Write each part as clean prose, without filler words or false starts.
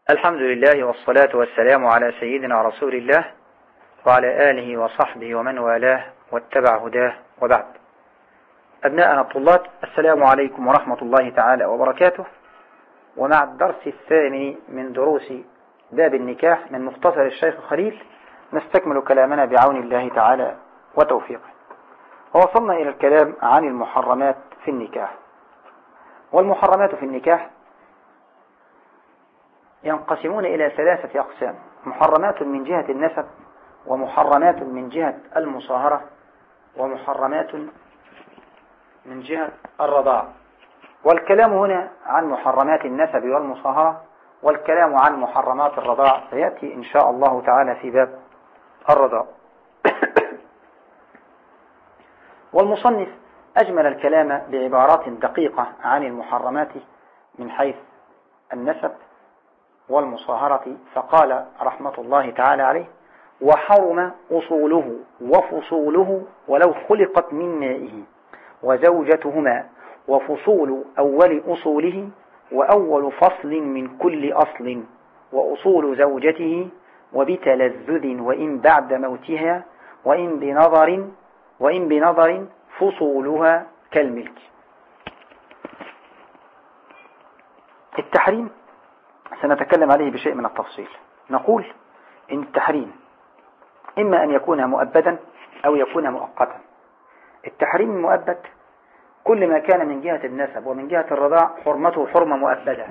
الحمد لله والصلاة والسلام على سيدنا رسول الله وعلى آله وصحبه ومن والاه واتبع هداه وبعد. أبناءنا الطلاب، السلام عليكم ورحمة الله تعالى وبركاته. ومع الدرس الثاني من دروس باب النكاح من مختصر الشيخ خليل نستكمل كلامنا بعون الله تعالى وتوفيقه. ووصلنا إلى الكلام عن المحرمات في النكاح. والمحرمات في النكاح ينقسمون إلى ثلاثة أقسام: محرمات من جهة النسب، ومحرمات من جهة المصاهرة، ومحرمات من جهة الرضاعة. والكلام هنا عن محرمات النسب والمصاهرة، والكلام عن محرمات الرضاعة سيأتي إن شاء الله تعالى في باب الرضاعة. والمصنف أجمل الكلام بعبارات دقيقة عن المحرمات من حيث النسب والمصاهرة، فقال رحمة الله تعالى عليه: وحرم أصوله وفصوله ولو خلقت من مائه، وزوجتهما، وفصول أول أصوله، وأول فصل من كل أصل، وأصول زوجته، وبتلذذ وإن بعد موتها، وإن بنظر فصولها كالملك. التحريم سنتكلم عليه بشيء من التفصيل. نقول إن التحريم إما أن يكون مؤبدا أو يكون مؤقتا. التحريم المؤبد كل ما كان من جهة النسب ومن جهة الرضاع حرمته حرمة مؤبدة،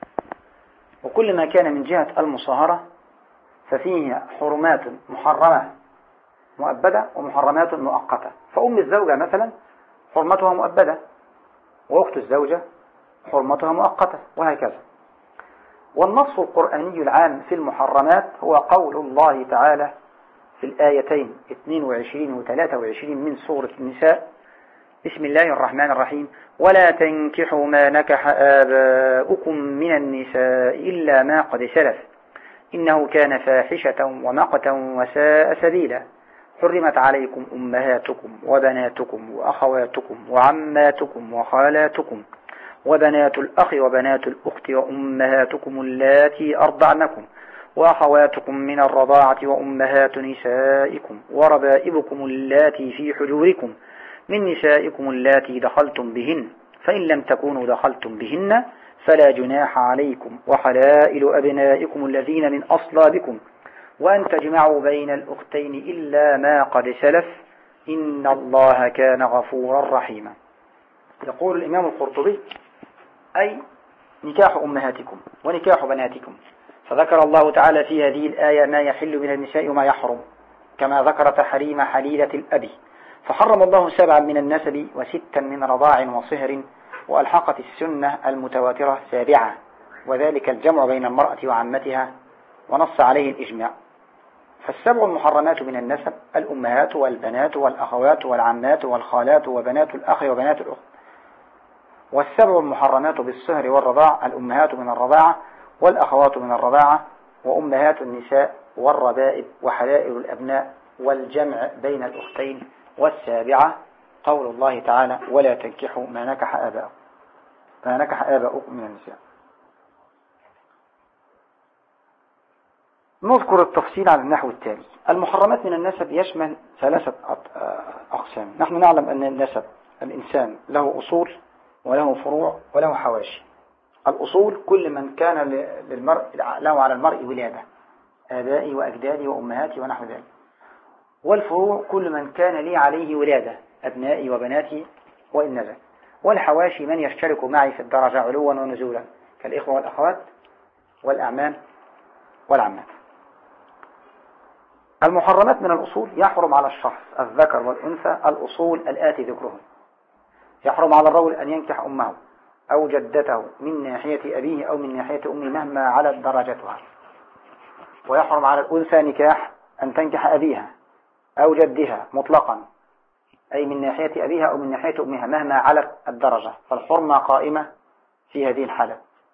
وكل ما كان من جهة المصاهرة ففيه حرمات محرمة مؤبدة ومحرمات مؤقتة. فأم الزوجة مثلا حرمتها مؤبدة، وأخت الزوجة حرمتها مؤقتة، وهكذا. والنص القرآني العام في المحرمات هو قول الله تعالى في الآيتين 22 و 23 من سورة النساء: بسم الله الرحمن الرحيم: ولا تنكحوا ما نكح آباؤكم من النساء إلا ما قد سلف إنه كان فاحشة ومقتا وساء سبيلا. حرمت عليكم أمهاتكم وبناتكم وأخواتكم وعماتكم وخالاتكم وبنات الأخ وبنات الأخت وأمهاتكم اللاتي أرضعنكم وأخواتكم من الرضاعة وأمهات نسائكم وربائبكم اللاتي في حجوركم من نسائكم اللاتي دخلتم بهن، فإن لم تكونوا دخلتم بهن فلا جناح عليكم، وحلائل أبنائكم الذين من أصلابكم، وأن تجمعوا بين الأختين إلا ما قد سلف إن الله كان غفورا رحيما. يقول الإمام القرطبي: أي نكاح أمهاتكم ونكاح بناتكم. فذكر الله تعالى في هذه الآية ما يحل من النساء وما يحرم، كما ذكر تحريم حليلة الأب، فحرم الله 7 من النسب و6 من رضاع وصهر، وألحقت السنة المتواترة 7، وذلك الجمع بين المرأة وعمتها، ونص عليه الإجماع. فالسبع المحرمات من النسب: الأمهات والبنات والأخوات والعمات والخالات وبنات الأخ وبنات الأخت. والسبع المحرمات بالصهر والرضاع: الأمهات من الرضاعة والأخوات من الرضاعة وأمهات النساء والربائب وحلائل الأبناء، والجمع بين الأختين. والسابعة قول الله تعالى: ولا تنكحوا ما نكح آباؤكم من النساء. نذكر التفصيل على النحو التالي. المحرمات من النسب يشمل 3 أقسام. نحن نعلم أن النسب الإنسان له أصول وله فروع وله حواشي. الأصول كل من كان له على المرء ولادة، آبائي وأجدادي وأمهاتي ونحو ذلك. والفروع كل من كان لي عليه ولادة، أبنائي وبناتي وإن نزل. والحواشي من يشترك معي في الدرجة علوا ونزولا، كالإخوة والأخوات والأعمام والعمات. المحرمات من الأصول: يحرم على الشخص الذكر والأنثى الأصول الآتي ذكرهم. يحرم على الرجل أن ينكح أمه أو جدته من ناحية أبيه أو من ناحية أمه مهما علت درجتها. ويحرم على الأنثى نكاح أن تنكح أبيها أو جدها مطلقا، أي من ناحية أبيها أو من ناحية أمها مهما علت الدرجة، فالحرمة قائمة في هذه الحالة.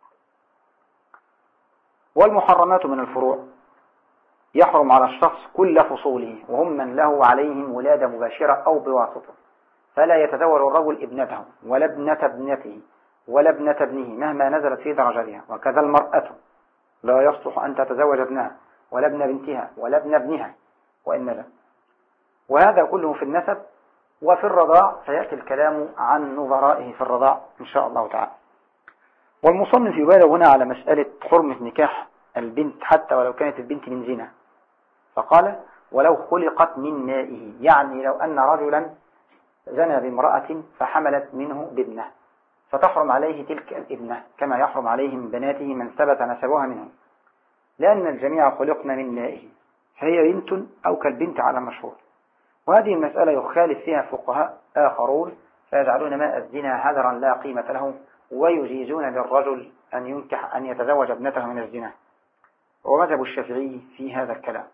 والمحرمات من الفروع: يحرم على الشخص كل فصوله، وهم من له عليهم ولادة مباشرة أو بواسطة، فلا يتزوج الرجل ابنته ولا ابنة ابنته ولا ابنة ابنه مهما نزلت في درجتها، وكذا المرأة لا يصلح أن تتزوج ابنها ولا ابن بنتها ولا ابن ابنها وإن لا. وهذا كله في النسب. وفي الرضاع سيأتي الكلام عن نظرائه في الرضاع إن شاء الله تعالى. والمصنف يبالغ هنا على مسألة حرمة نكاح البنت حتى ولو كانت البنت من زنا، فقال ولو خلقت من مائه، يعني لو أن رجلا زنى بامرأة فحملت منه بابنه فتحرم عليه تلك الابنة كما يحرم عليه من بناته من ثبت نسبها منه، لأن الجميع خلقنا من مائه، فهي بنت أو كالبنت على مشهور. وهذه المسألة يخالف فيها فقهاء آخرون فيجعلون ماء الزنا هدرا لا قيمة له، ويجيزون للرجل أن يتزوج ابنته من الزنا، ومذهب الشافعي في هذا الكلام.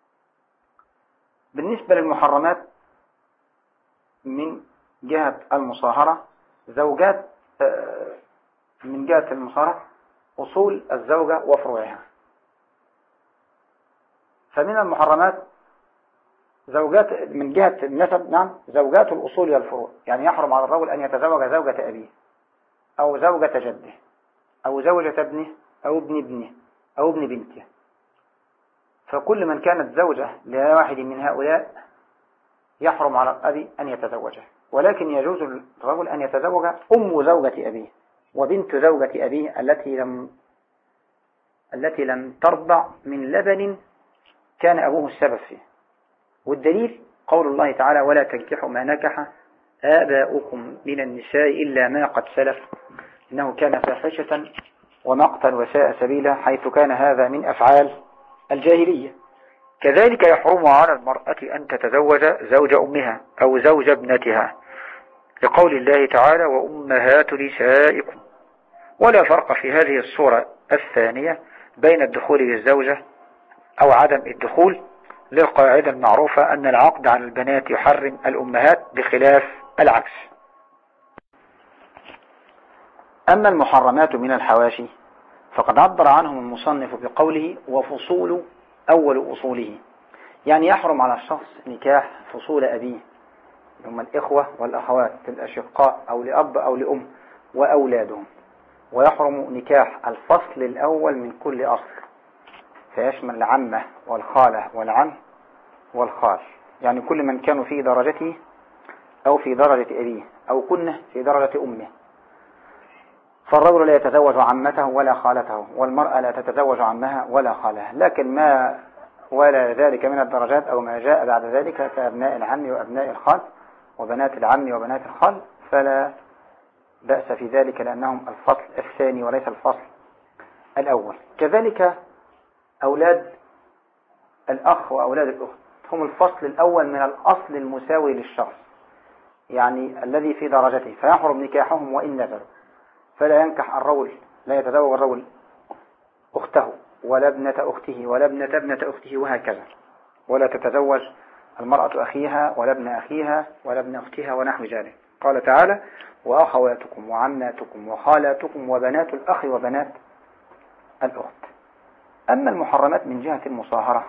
بالنسبة للمحرمات من جهة المصاهرة، زوجات من جهة المصاهرة أصول الزوجة وفروعها. فمن المحرمات زوجات من جهة النسب، نعم، زوجات الأصول والفروع، يعني يحرم على الرجل أن يتزوج زوجة أبيه أو زوجة جده أو زوجة ابنه أو ابن ابنه أو ابن بنته. فكل من كانت زوجة لواحد من هؤلاء يحرم على الأب أن يتزوجه، ولكن يجوز للرجل أن يتزوج أم زوجة أبيه وبنت زوجة أبيه التي لم ترضع من لبن كان أبوه السبب فيه. والدليل قول الله تعالى ولا تنكحوا ما نكح آباؤكم من النساء إلا ما قد سلف إنه كان فاحشة ومقتا وساء سبيلا، حيث كان هذا من أفعال الجاهلية. كذلك يحرم على المرأة أن تتزوج زوج أمها أو زوج ابنتها، لقول الله تعالى وأمهات نسائكم. ولا فرق في هذه الصورة الثانية بين الدخول بالزوجة أو عدم الدخول، للقاعدة المعروفة أن العقد على البنات يحرم الأمهات بخلاف العكس. أما المحرمات من الحواشي فقد عبر عنهم المصنف بقوله وفصول أول أصوله، يعني يحرم على الشخص نكاح فصول أبيه، هم الإخوة والأخوات الأشقاء أو لأب أو لأم وأولادهم، ويحرم نكاح الفصل الأول من كل أصل، فيشمل العمة والخالة والعم والخال، يعني كل من كانوا في درجته أو في درجة أبيه أو كنا في درجة أمه. فالرجل لا يتزوج عمته ولا خالته، والمرأة لا تتزوج عمها ولا خالها، لكن ما ولا ذلك من الدرجات أو ما جاء بعد ذلك كأبناء العم وأبناء الخال وبنات العم وبنات الخال فلا بأس في ذلك، لأنهم الفصل الثاني وليس الفصل الأول. كذلك أولاد الأخ وأولاد الأخت هم الفصل الأول من الأصل المساوي للشخص، يعني الذي في درجته، فيحرم نكاحهم وإن نزلوا. فلا ينكح الرجل، لا يتزوج الرجل أخته ولا ابنة أخته ولا ابنة أخته وهكذا، ولا تتزوج المرأة أخيها ولا ابن أخيها ولا ابن أختها ونحو ذلك. قال تعالى وأخواتكم وعماتكم وخالاتكم وبنات الأخ وبنات الأخت. أما المحرمات من جهة المصاهرة،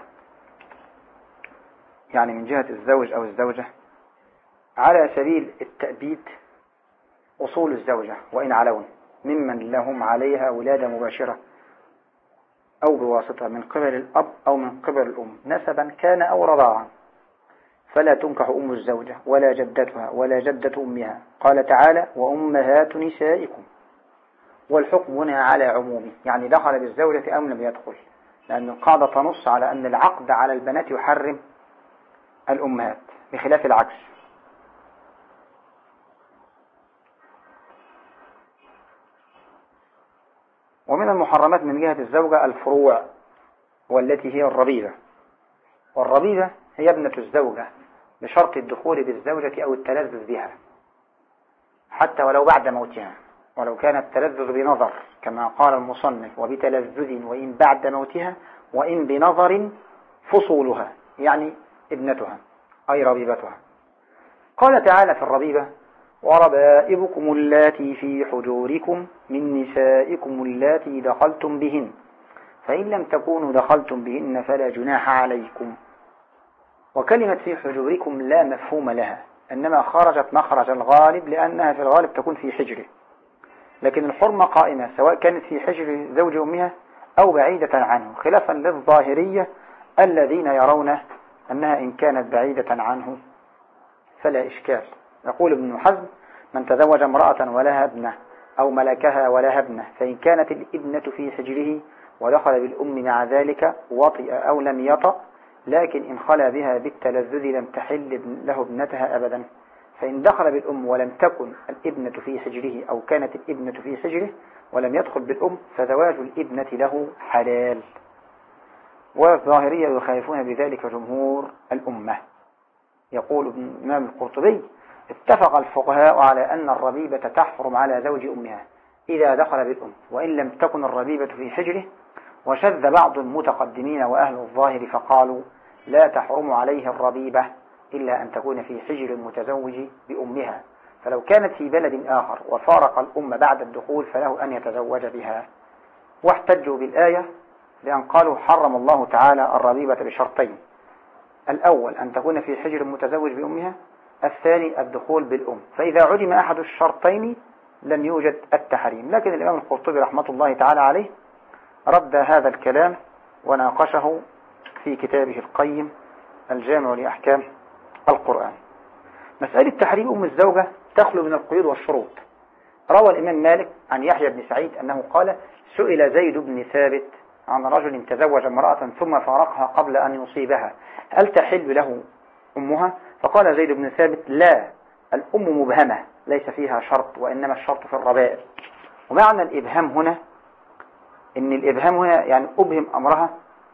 يعني من جهة الزوج أو الزوجة، على سبيل التأبيد أصول الزوجة وإن علون ممن لهم عليها ولادة مباشرة أو بواسطة من قبل الأب أو من قبل الأم نسبا كان أو رضاعا، فلا تنكح أم الزوجة ولا جدتها ولا جدة أمها. قال تعالى وأمهات نسائكم، والحكم هنا على عمومه، يعني دخل بالزوجة أم لم يدخل، لأن القاعدة تنص على أن العقد على البنات يحرم الأمهات بخلاف العكس. ومن المحرمات من جهة الزوجة الفروع، والتي هي الربيبة. والربيبة هي ابنة الزوجة بشرط الدخول بالزوجة أو التلذذ بها حتى ولو بعد موتها، ولو كان التلذذ بنظر كما قال المصنف وبتلذذ وإن بعد موتها وإن بنظر فصولها، يعني ابنتها أي ربيبتها. قال تعالى في الربيبة وربائبكم اللاتي في حجوركم من نسائكم اللاتي دخلتم بهن فإن لم تكونوا دخلتم بهن فلا جناح عليكم. وكلمة في حجوركم لا مفهوم لها، إنما خرجت مخرج الغالب لأنها في الغالب تكون في حجره، لكن الحرمة قائمة سواء كانت في حجر زوج أمها أو بعيدة عنه، خلافا للظاهرية الذين يرون أنها إن كانت بعيدة عنه فلا إشكال. يقول ابن حزم: من تزوج امرأة ولها ابنة أو ملكها ولها ابنة، فإن كانت الابنة في حجره ودخل بالأم مع ذلك وطئ أو لم يطأ، لكن إن خلا بها بالتلذذ لم تحل له ابنتها أبدا. فإن دخل بالأم ولم تكن الابنة في حجره أو كانت الابنة في حجره ولم يدخل بالأم فزواج الابنة له حلال. والظاهرية يخالفون بذلك جمهور الأمة. يقول ابن الإمام القرطبي: اتفق الفقهاء على أن الربيبة تحرم على زوج أمها إذا دخل بالأم وإن لم تكن الربيبة في حجره. وشذ بعض المتقدمين وأهل الظاهر فقالوا: لا تحرم عليه الربيبة إلا أن تكون في حجر المتزوج بأمها، فلو كانت في بلد آخر وفارق الأم بعد الدخول فله أن يتزوج بها. واحتجوا بالآية لأن قالوا: حرم الله تعالى الربيبة بشرطين: الأول أن تكون في حجر المتزوج بأمها، الثاني الدخول بالأم، فإذا علم أحد الشرطين لم يوجد التحريم. لكن الإمام القرطبي رحمة الله تعالى عليه رد هذا الكلام وناقشه في كتابه القيم الجامع لأحكام القرآن. مسألة تحريم أم الزوجة تخلو من القيود والشروط. روى الإمام مالك عن يحيى بن سعيد أنه قال: سئل زيد بن ثابت عن رجل تزوج امرأة ثم فارقها قبل أن يصيبها، هل تحل له أمها؟ فقال زيد بن ثابت: لا، الأم مبهمة ليس فيها شرط، وإنما الشرط في الربائل. ومعنى الإبهام هنا إن الإبهام هنا يعني أبهم أمرها.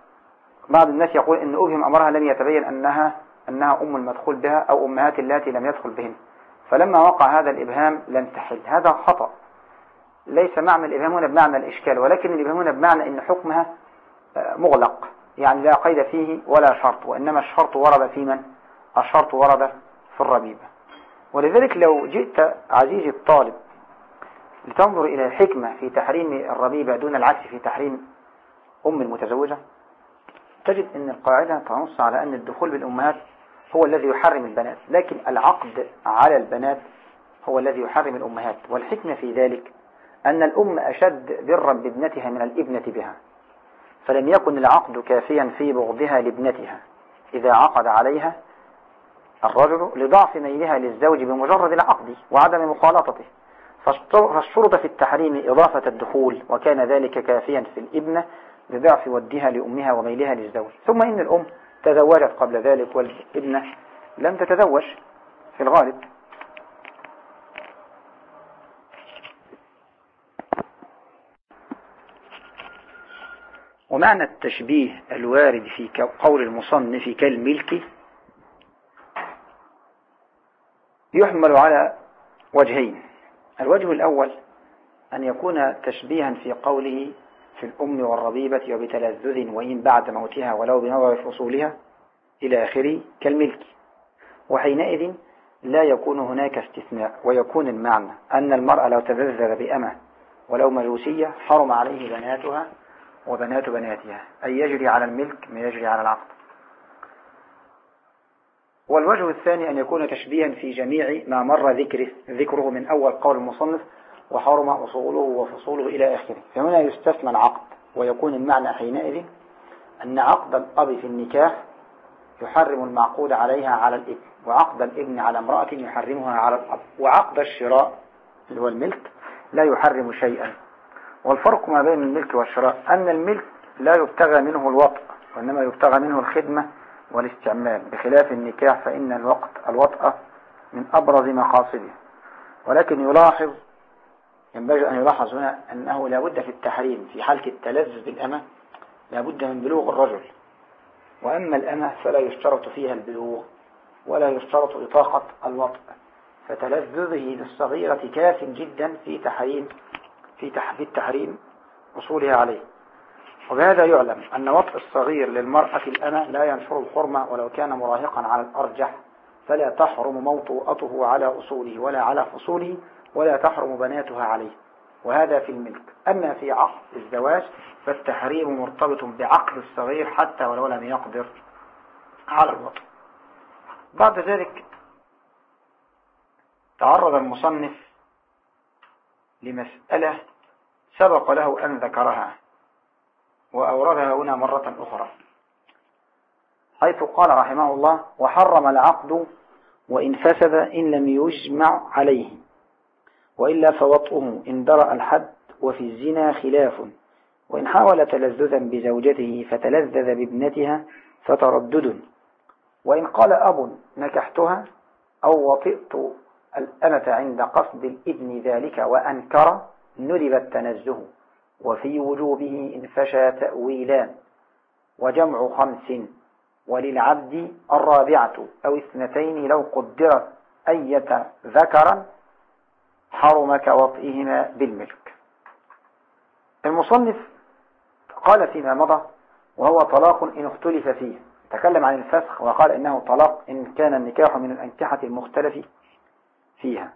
بعض الناس يقول إن أبهم أمرها لم يتبين أنها أم المدخول بها أو أمهات اللاتي لم يدخل بهن، فلما وقع هذا الإبهام لم تحل. هذا خطأ. ليس معنى الإبهام هنا بمعنى الإشكال، ولكن الإبهام هنا بمعنى إن حكمها مغلق، يعني لا قيد فيه ولا شرط، وإنما الشرط ورد في من؟ الشرط ورد في الربيبة. ولذلك لو جئت عزيزي الطالب لتنظر إلى الحكمة في تحريم الربيبة دون العكس في تحريم أم المتزوجة، تجد أن القاعدة تنص على أن الدخول بالأمهات هو الذي يحرم البنات، لكن العقد على البنات هو الذي يحرم الأمهات. والحكمة في ذلك أن الأم أشد برا بابنتها من الابنة بها، فلم يكن العقد كافيا في بغضها لابنتها إذا عقد عليها الرجل لضعف ميلها للزوج بمجرد العقد وعدم مخالطته، فاشترط في التحريم إضافة الدخول، وكان ذلك كافيا في الابنة لضعف ودها لأمها وميلها للزوج. ثم إن الأم تزوجت قبل ذلك والابنة لم تتزوج في الغالب. ومعنى التشبيه الوارد في قول المصنف كالملك يحمل على وجهين. الوجه الأول أن يكون تشبيها في قوله في الأم والربيبة وبتلذذ وإن بعد موتها ولو بنظر فصولها إلى آخره كالملك، وحينئذ لا يكون هناك استثناء، ويكون المعنى أن المرأة لو تلذذ بأمة ولو مجوسية حرم عليه بناتها وبنات بناتها، أي يجري على الملك ما يجري على العقد. والوجه الثاني أن يكون تشبيها في جميع ما مر ذكره من أول قول المصنف وحرم أصوله وفصوله إلى آخره، فهنا يستثنى العقد، ويكون المعنى حينئذ أن عقد الأب في النكاح يحرم المعقود عليها على الابن، وعقد الابن على امرأة يحرمها على الأب، وعقد الشراء اللي هو الملك لا يحرم شيئا. والفرق ما بين الملك والشراء أن الملك لا يبتغى منه الوطء، وإنما يبتغى منه الخدمة والاستعمال، بخلاف النكاح فإن الوطأ من أبرز مقاصده. ولكن ينبغي أن يلاحظ هنا أنه لا بد في التحريم في حالة التلذذ بالأمة لا بد من بلوغ الرجل، وأما الأمة فلا يشترط فيها البلوغ ولا يشترط إطاقة الوطء، فتلذذه للصغيرة كاف جدا في التحريم وصولها عليه. وبهذا يعلم أن وطء الصغير للمرأة الأمة لا ينشر الحرمة ولو كان مراهقا على الأرجح، فلا تحرم موطؤته على أصوله ولا على فصوله، ولا تحرم بناتها عليه، وهذا في الملك. أما في عقد الزواج فالتحريم مرتبط بعقد الصغير حتى ولو لم يقدر على الوطء. بعد ذلك تعرض المصنف لمسألة سبق له أن ذكرها، وأوردها هنا مرة أخرى، حيث قال رحمه الله: وحرم العقد وإن فسد إن لم يجمع عليه، وإلا فوطئه إن درأ الحد، وفي الزنا خلاف، وإن حاول تلذذا بزوجته فتلذذ بابنتها فتردد، وإن قال أب نكحتها أو وطئت الأمة عند قصد الإذن ذلك وأنكر ندب التنزه، وفي وجوبه إن فشى تأويلان، وجمع 5، وللعبد 4 أو 2 لو قدرت أية ذكرا حرم كوطئهما بالملك. المصنف قال فيما مضى وهو طلاق إن اختلف فيه، تكلم عن الفسخ وقال إنه طلاق إن كان النكاح من الأنكحة المختلف فيها،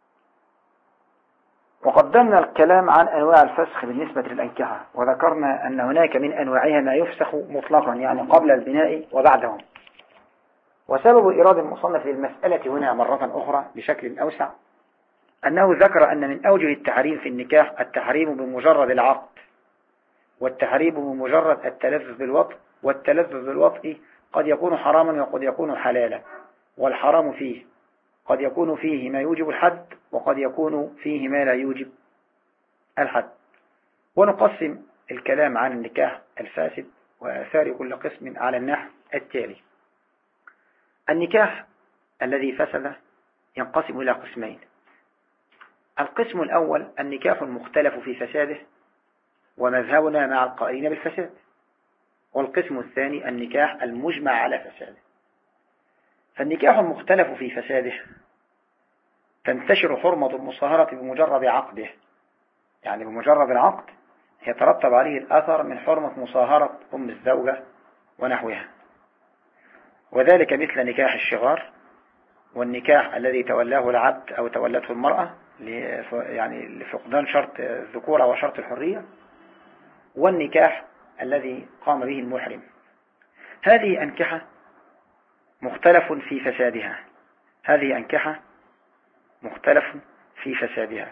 وقدمنا الكلام عن أنواع الفسخ بالنسبة للأنكحة، وذكرنا أن هناك من أنواعها ما يفسخ مطلقا يعني قبل البناء وبعده. وسبب إرادة المصنف للمسألة هنا مرة أخرى بشكل أوسع أنه ذكر أن من أوجه التحريم في النكاح التحريم بمجرد العقد، والتحريم بمجرد التلذذ بالوطء، والتلذذ بالوطء قد يكون حراما وقد يكون حلالا، والحرام فيه قد يكون فيه ما يوجب الحد وقد يكون فيه ما لا يوجب الحد. ونقسم الكلام عن النكاح الفاسد وآثار كل قسم على النحو التالي: النكاح الذي فسد ينقسم إلى قسمين. القسم الأول النكاح المختلف في فساده، ومذهبنا مع القائلين بالفساد. والقسم الثاني النكاح المجمع على فساده. فالنكاح المختلف في فساده تنتشر حرمة المصاهرة بمجرد عقده، يعني بمجرد العقد يترتب عليه الأثر من حرمة مصاهرة أم الزوجة ونحوها، وذلك مثل نكاح الشغار، والنكاح الذي تولاه العبد أو تولته المرأة يعني لفقدان شرط الذكورة وشرط الحرية، والنكاح الذي قام به المحرم. هذه أنكحة مختلف في فسادها، هذه أنكحة مختلف في فسادها،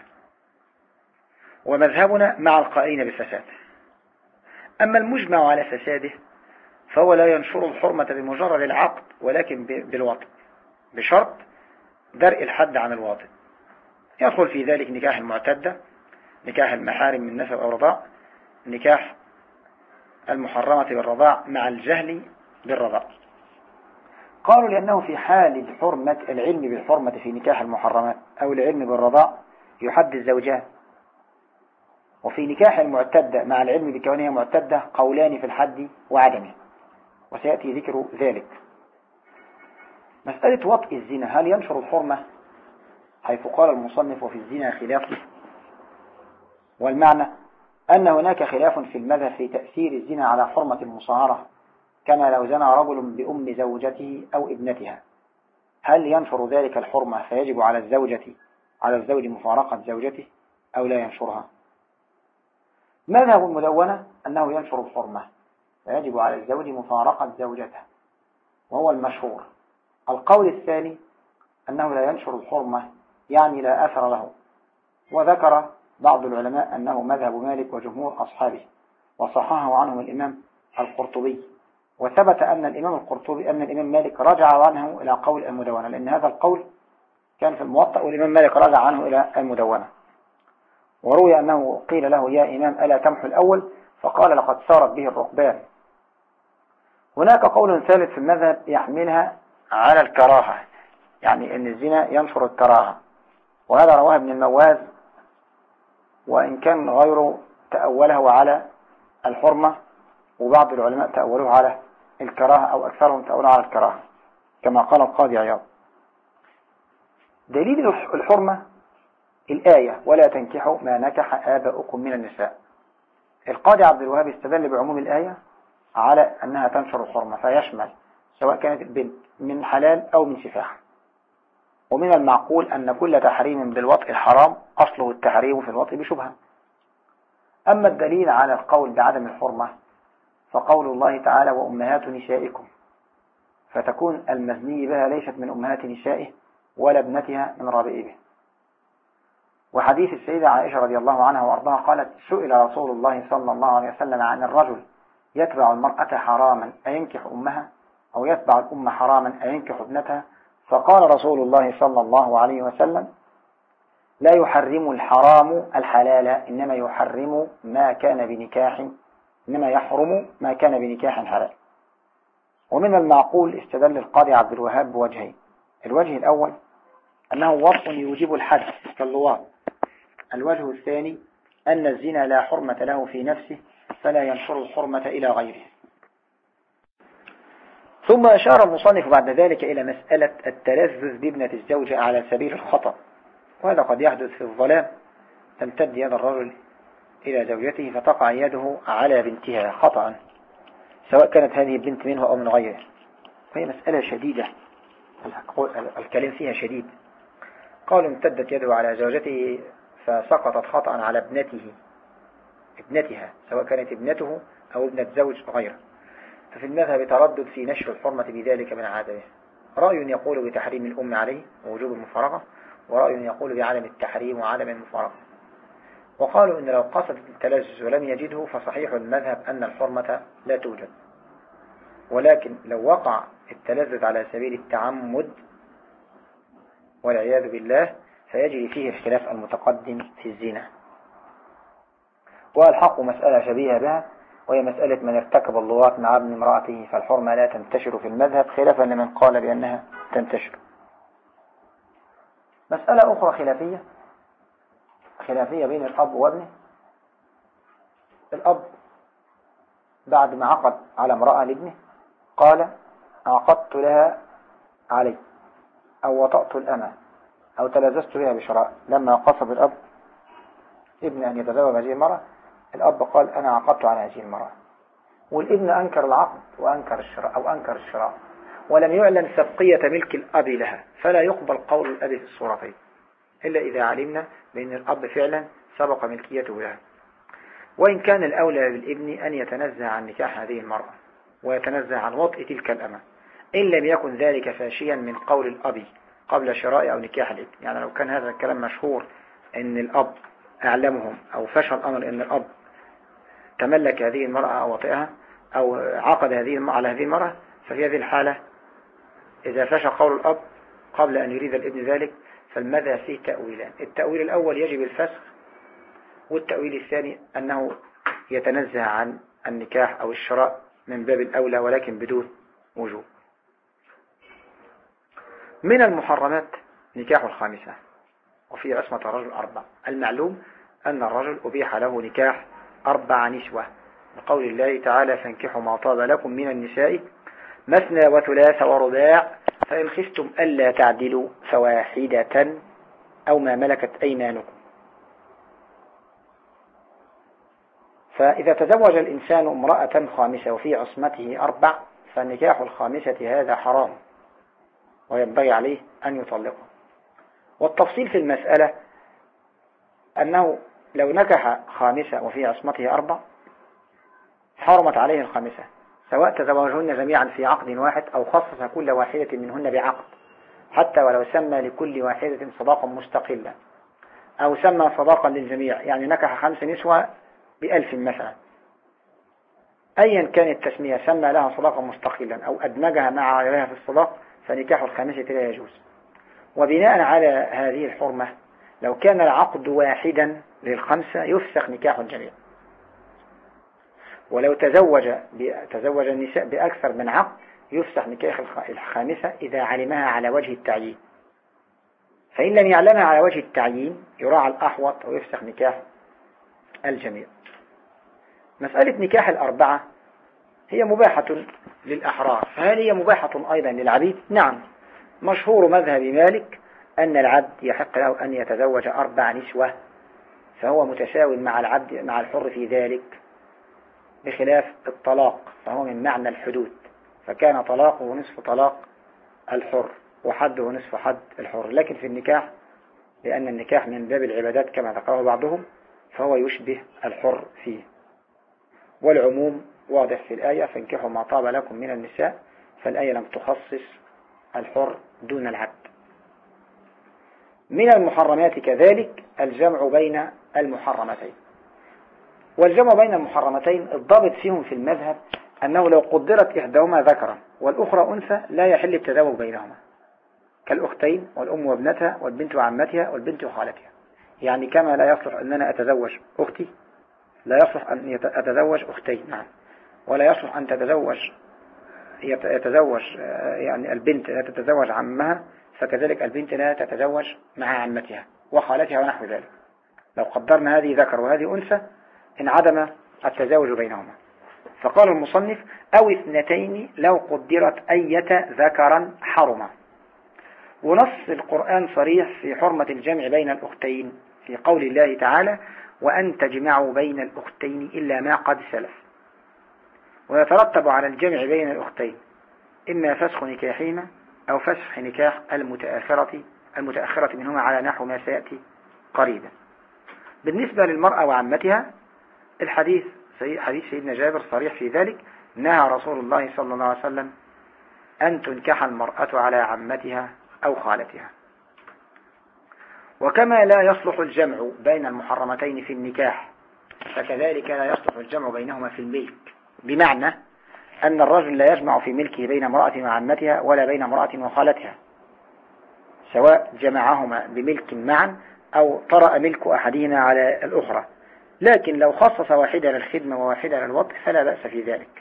ومذهبنا مع القائلين بالفساد. أما المجمع على فساده فهو لا ينشر الحرمة بمجرد العقد، ولكن بالوطء، بشرط درء الحد عن الواطئ. يدخل في ذلك نكاح المعتدة، نكاح المحارم من نسب أو رضاع، نكاح المحرمة بالرضاع مع الجهل بالرضاع. قالوا لأنه في حال العلم بالحرمة في نكاح المحرمات أو العلم بالرضاع يحد الزوجان، وفي نكاح المعتدة مع العلم بكونها معتدة قولان في الحد وعدمه، وسيأتي ذكر ذلك. مسألة وطئ الزنا هل ينشر الحرمة؟ حيث قال المصنف وفي الزنا خلاف، والمعنى أن هناك خلاف في المذهب في تأثير الزنا على حرمة المصاهرة، كما لو زنى رجل بأم زوجته أو ابنتها، هل ينشر ذلك الحرمة فيجب على الزوج مفارقة زوجته أو لا ينشرها؟ مذهب المدونة أنه ينشر الحرمة فيجب على الزوج مفارقة زوجته، وهو المشهور. القول الثاني أنه لا ينشر الحرمة يعني لا أثر له، وذكر بعض العلماء أنه مذهب مالك وجمهور أصحابه، وصححه عنهم الإمام القرطبي، وثبت أن الإمام مالك رجع عنه إلى قول المدونة، لأن هذا القول كان في الموطأ والإمام مالك رجع عنه إلى المدونة. وروي أنه قيل له: يا إمام ألا تمحو الأول؟ فقال: لقد سارت به الركبان. هناك قول ثالث في المذهب يحملها على الكراهة، يعني أن الزنا ينشر الكراهة، وهذا رواه ابن المواز، وإن كان غيره تأوله على الحرمة، وبعض العلماء تأولوه على الكراهة، أو أكثرهم تأولوه على الكراهة كما قال القاضي عياض. دليل الحرمة الآية: ولا تنكحوا ما نكح آباؤكم من النساء. القاضي عبد الوهاب استدل بعموم الآية على أنها تنشر الحرمة، فيشمل سواء كانت البنت من حلال أو من سفاح. ومن المعقول أن كل تحريم بالوطء حرام أصله التحريم في الوطء بشبهة. أما الدليل على القول بعدم الحرمة فقول الله تعالى: وأمهات نسائكم، فتكون المزني بها ليست من أمهات نسائه ولا ابنتها من ربائبه. وحديث السيدة عائشة رضي الله عنها وأرضاها قالت: سئل رسول الله صلى الله عليه وسلم عن الرجل يتبع المرأة حراما أينكح أمها، أو يتبع الأم حراما أينكح ابنتها. فقال رسول الله صلى الله عليه وسلم: لا يحرم الحرام الحلال، إنما يحرم ما كان بنكاح، إنما يحرم ما كان بنكاح حلال. ومن المعقول استدل القاضي عبد الوهاب بوجهين: الوجه الأول أنه وصف يوجب الحد كاللواط. الوجه الثاني أن الزنا لا حرمة له في نفسه فلا ينشر الحرمة إلى غيره. ثم أشار المصنف بعد ذلك إلى مسألة التلذذ بابنة الزوجة على سبيل الخطأ، وهذا قد يحدث في الظلام. تمتد يد الرجل إلى زوجته فتقع يده على بنتها خطأ، سواء كانت هذه البنت منه أو من غيره، وهي مسألة شديدة، الكلام فيها شديد. قالوا امتدت يده على زوجته فسقطت خطأ على ابنتها، سواء كانت ابنته أو ابنة زوج غيره. ففي المذهب تردد في نشر الحرمة بذلك من عادته. رأي يقول بتحريم الأم عليه ووجوب المفارقة، ورأي يقول بعدم التحريم وعدم المفارقة. وقالوا إن لو قصد التلذذ ولم يجده فصحيح المذهب أن الحرمة لا توجد، ولكن لو وقع التلذذ على سبيل التعمد والعياذ بالله فيجري فيه الخلاف المتقدم في الزنا. والحق مسألة شبيهة بها، وهي مسألة من ارتكب اللواط مع ابن امرأته فالحرمة لا تنتشر في المذهب، خلافا لمن قال بأنها تنتشر. مسألة أخرى خلافية بين الأب وابنه. الأب بعد ما عقد على امرأة لابنه قال: عقدت لها علي، أو وطأت الأمة، أو تلذذت بها بشراء. لما قصد الأب ابن أن يتزوج هذه المرأة، الأب قال: أنا عقدت على هذه المرأة، والابن أنكر العقد وأنكر الشراء أو أنكر الشراء، ولم يعلن سبقية ملك الأب لها، فلا يقبل قول الأب في الصورتين إلا إذا علمنا بأن الأب فعلا سبق ملكيته لها. وإن كان الأولى بالابن أن يتنزه عن نكاح هذه المرأة ويتنزه عن وطئ تلك الأمة، إن لم يكن ذلك فاشيا من قول الأب قبل شراء أو نكاح الابن. يعني لو كان هذا الكلام مشهور أن الأب أعلمهم، أو فشل الأمر أن الأب تملك هذه المرأة أو وطئها أو عقد على هذه المرأة، ففي هذه الحالة إذا فشل قول الأب قبل أن يريد الابن ذلك فالمذهب فيه تأويلان: التأويل الأول يجب الفسخ، والتأويل الثاني أنه يتنزه عن النكاح أو الشراء من باب الأولى ولكن بدون وجوب. من المحرمات نكاح الخامسة، وفي عصمة الرجل 4. المعلوم أن الرجل أبيح له نكاح 4 نسوة، بقول الله تعالى: فانكحوا ما طاب لكم من النساء مثنى وثلاث ورباع، فإن خفتم ألا تعدلوا فواحدة أو ما ملكت أيمانكم. فإذا تزوج الإنسان امرأة خامسة وفي عصمته 4 فنكاح الخامسة هذا حرام، وينبغي عليه أن يطلقها. والتفصيل في المسألة أنه لو نكح خامسة وفي عصمته 4 حرمت عليه الخامسة، سواء تزوجهن جميعا في عقد واحد أو خصص كل واحدة منهن بعقد، حتى ولو سمى لكل واحدة صداقا مستقلا، أو سمى صداقا للجميع، يعني نكح 5 نسوة ب1000 مثلا، أيا كان التسمية سمى لها صداقا مستقلا أو أدمجها مع غيرها في الصداق، فنكاح الخامسة لا يجوز. وبناء على هذه الحرمة لو كان العقد واحدا لل5 يفسخ نكاح الجميع. ولو تزوج النساء بأكثر من عقد يفسخ نكاح الخامسة إذا علمها على وجه التعيين، فإن لم يعلمها على وجه التعيين يراعى الأحوط ويفسخ نكاح الجميع. مسألة نكاح 4 هي مباحة للأحرار، فهل هي مباحة أيضا للعبيد؟ نعم. مشهور مذهب مالك أن العبد يحق له أن يتزوج 4 نسوة، فهو متساوي مع العبد مع الحر في ذلك، بخلاف الطلاق فهو من معنى الحدود، فكان طلاقه نصف طلاق الحر وحده نصف حد الحر. لكن في النكاح لأن النكاح من باب العبادات كما ذكره بعضهم فهو يشبه الحر فيه. والعموم واضح في الآية: فانكحوا ما طاب لكم من النساء، فالآية لم تخصص الحر دون العبد. من المحرمات كذلك الجمع بين المحرمتين. والجمع بين المحرمتين الضابط فيهم في المذهب أنه لو قدرت إحداهما ذكرا والأخرى أنثى لا يحل التزاوج بينهما، كالأختين والأم وابنتها والبنت وعمتها والبنت وخالتها. يعني كما لا يصلح أن أنا أتزوج أختي لا يصلح أن أتزوج أختي، نعم، ولا يصلح أن يتزوج يعني البنت لا تتزوج عمها، فكذلك البنت لا تتزوج مع عمتها وخالتها ونحو ذلك. لو قدرنا هذه ذكر وهذه أنثى انعدم التزاوج بينهما. فقال المصنف أو اثنتين لو قدرت أية ذكرا حرما. ونص القرآن صريح في حرمة الجمع بين الأختين في قول الله تعالى وأن تجمعوا بين الأختين إلا ما قد سلف. ويترتب على الجمع بين الأختين إما فسخ نكاحهما أو فسخ نكاح المتأخرة منهما على نحو ما سيأتي قريبا. بالنسبة للمرأة وعمتها الحديث حديث سيدنا جابر صريح في ذلك، نهى رسول الله صلى الله عليه وسلم أن تنكح المرأة على عمتها أو خالتها. وكما لا يصلح الجمع بين المحرمتين في النكاح فكذلك لا يصلح الجمع بينهما في الملك، بمعنى أن الرجل لا يجمع في ملكه بين امرأة وعمتها ولا بين امرأة وخالتها، سواء جمعهما بملك معا أو طرأ ملك أحدهما على الأخرى، لكن لو خصص واحدة للخدمة وواحدة للوطء فلا بأس في ذلك.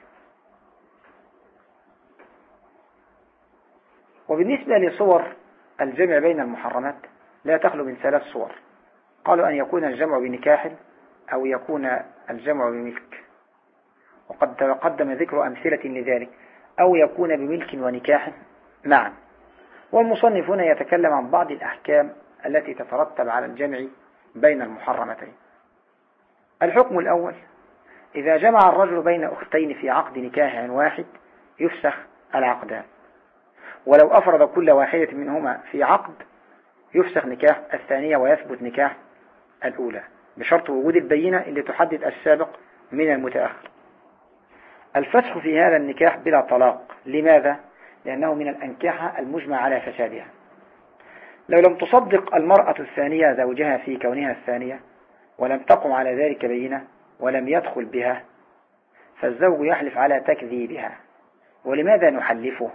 وبالنسبة لصور الجمع بين المحرمات لا تخلو من 3 صور. قالوا أن يكون الجمع بنكاح أو يكون الجمع بملك، وقد تقدم ذكر أمثلة لذلك، أو يكون بملك ونكاح معا. والمصنف هنا يتكلم عن بعض الأحكام التي تترتب على الجمع بين المحرمتين. الحكم الأول: إذا جمع الرجل بين أختين في عقد نكاح واحد يفسخ العقدان، ولو أفرد كل واحدة منهما في عقد يفسخ نكاح الثانية ويثبت نكاح الأولى، بشرط وجود البينة اللي تحدد السابق من المتأخر. الفسخ في هذا النكاح بلا طلاق. لماذا؟ لأنه من الأنكحة المجمع على فسادها. لو لم تصدق المرأة الثانية زوجها في كونها الثانية ولم تقم على ذلك بينة ولم يدخل بها فالزوج يحلف على تكذيبها. ولماذا نحلفه؟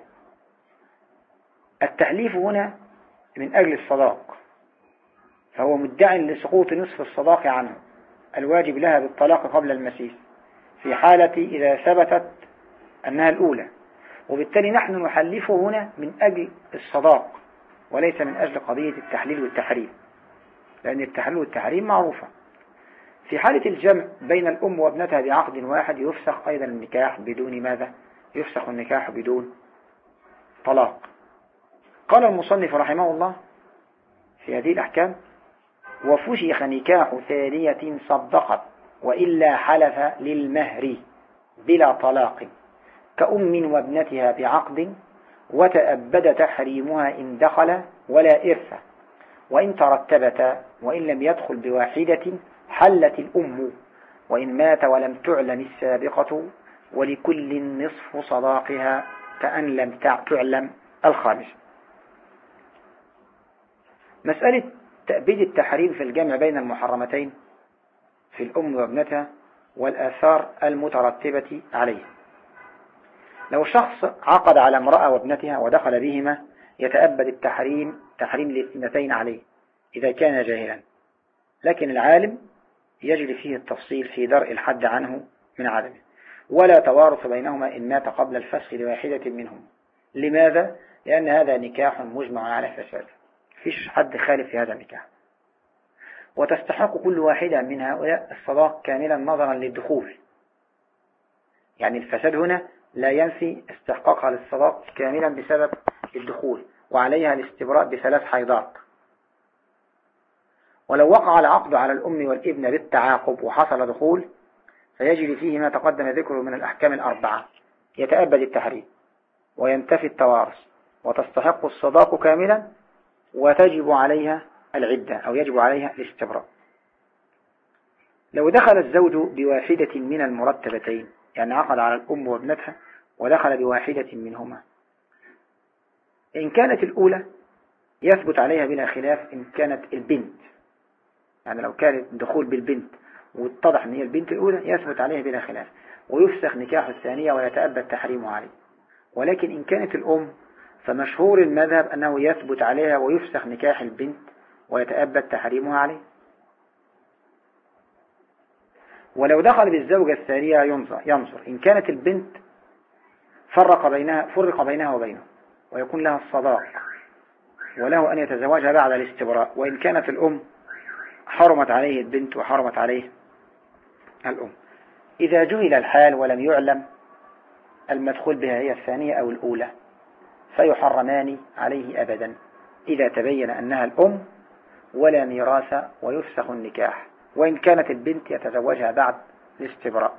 التحليف هنا من أجل الصداق، فهو مدعي لسقوط نصف الصداق عنه الواجب لها بالطلاق قبل المسيس في حالة إذا ثبتت أنها الأولى، وبالتالي نحن نحلفه هنا من أجل الصداق وليس من أجل قضية التحليل والتحريم، لأن التحليل والتحريم معروفة. في حالة الجمع بين الأم وابنتها بعقد واحد يفسخ أيضا النكاح بدون ماذا؟ يفسخ النكاح بدون طلاق. قال المصنف رحمه الله في هذه الأحكام: وفسخ نكاح ثانية صدقت وإلا حلف للمهر بلا طلاق كأم وابنتها بعقد وتأبد تحريمها إن دخل ولا إرث، وإن ترتبتا وإن لم يدخل بواحدة حلت الأم وإن مات ولم تعلم السابقة ولكل نصف صداقها كأن لم تعلم الخامس. مسألة تأبيد التحريم في الجمع بين المحرمتين في الأم وابنتها والآثار المترتبة عليه. لو شخص عقد على امرأة وابنتها ودخل بهما يتأبد تحريم الاثنتين عليه إذا كان جاهلا، لكن العالم يجري فيه التفصيل في درء الحد عنه من عدمه، ولا توارث بينهما إن مات قبل الفسخ لواحدة منهم. لماذا؟ لأن هذا نكاح مجمع على فساد، فيش حد خالف في هذا النكاح، وتستحق كل واحدة من هؤلاء الصداق كاملا نظرا للدخول. يعني الفساد هنا لا ينفي استحقاقها للصداق كاملا بسبب الدخول، وعليها الاستبراء ب3 حيضات. ولو وقع العقد على الأم والابن بالتعاقب وحصل دخول فيجري فيه ما تقدم ذكره من الأحكام 4: يتأبد التحريم وينتفي التوارث وتستحق الصداق كاملا وتجب عليها العدة أو يجب عليها الاستبراء. لو دخل الزوج بواحدة من المرتبتين، يعني عقد على الأم وابنتها ودخل بواحدة منهما، إن كانت الأولى يثبت عليها بلا خلاف إن كانت البنت، يعني لو كانت دخول بالبنت واتضح ان هي البنت الأولى يثبت عليها بلا خلاف، ويفسخ نكاح الثانية ويتأبد تحريمه عليه. ولكن إن كانت الأم فمشهور المذهب أنه يثبت عليها ويفسخ نكاح البنت ويتأبد تحريمها عليه. ولو دخل بالزوجة الثانية ينظر إن كانت البنت فرق بينها وبينه ويكون لها الصداق وله أن يتزوجها بعد الاستبراء. وإن كانت الأم حرمت عليه البنت وحرمت عليه الأم. إذا جهل الحال ولم يعلم المدخول بها هي الثانية أو الأولى فيحرمان عليه أبدا إذا تبين أنها الأم، ولا ميراث ويفسخ النكاح. وإن كانت البنت يتزوجها بعد الاستبراء.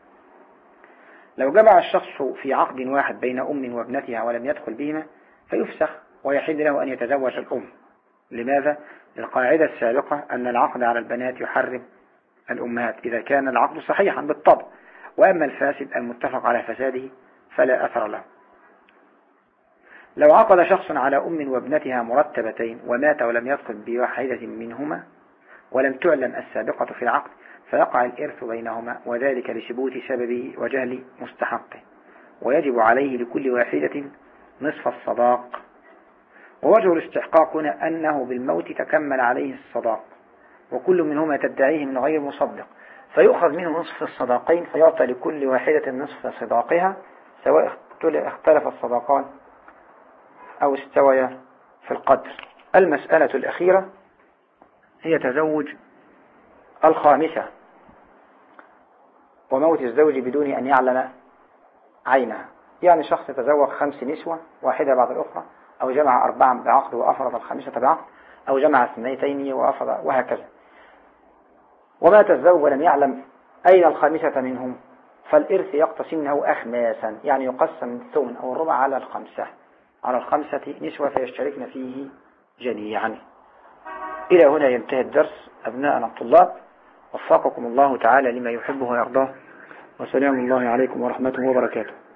لو جمع الشخص في عقد واحد بين أم وابنتها ولم يدخل بهما فيفسخ ويحل له أن يتزوج الأم. لماذا؟ القاعدة السابقة أن العقد على البنات يحرم الأمهات إذا كان العقد صحيحا بالطبع، وأما الفاسد المتفق على فساده فلا أثر له. لو عقد شخص على أم وابنتها مرتبتين ومات ولم يدخل بواحدة منهما ولم تعلم السابقة في العقد فيقع الإرث بينهما، وذلك لثبوت سببه وجهل مستحقه، ويجب عليه لكل واحدة نصف الصداق. ووجه الاستحقاق هنا أنه بالموت تكمل عليه الصداق، وكل منهما تدعيه من غير مصدق، فيؤخذ منه نصف الصداقين فيعطى لكل واحدة نصف صداقها سواء اختلف الصداقان أو استويا في القدر. المسألة الأخيرة هي تزوج الخامسة وموت الزوج بدون أن يعلم عينها. يعني شخص يتزوج 5 نسوة واحدة بعد الأخرى، أو جمع 4 بعقد وأفرض الخامسة بعقد، أو جمع 2 وأفرض، وهكذا. ومات الزوج ولم يعلم أين الخامسة منهم فالإرث يقتسمه أخماسا، يعني يقسم الثمن أو الربع على الخمسة نسوة فيشتركن فيه جميعا. إلى هنا ينتهي الدرس أبناءنا الطلاب، وفقكم الله تعالى لما يحبه ويرضاه، وسلام الله عليكم ورحمته وبركاته.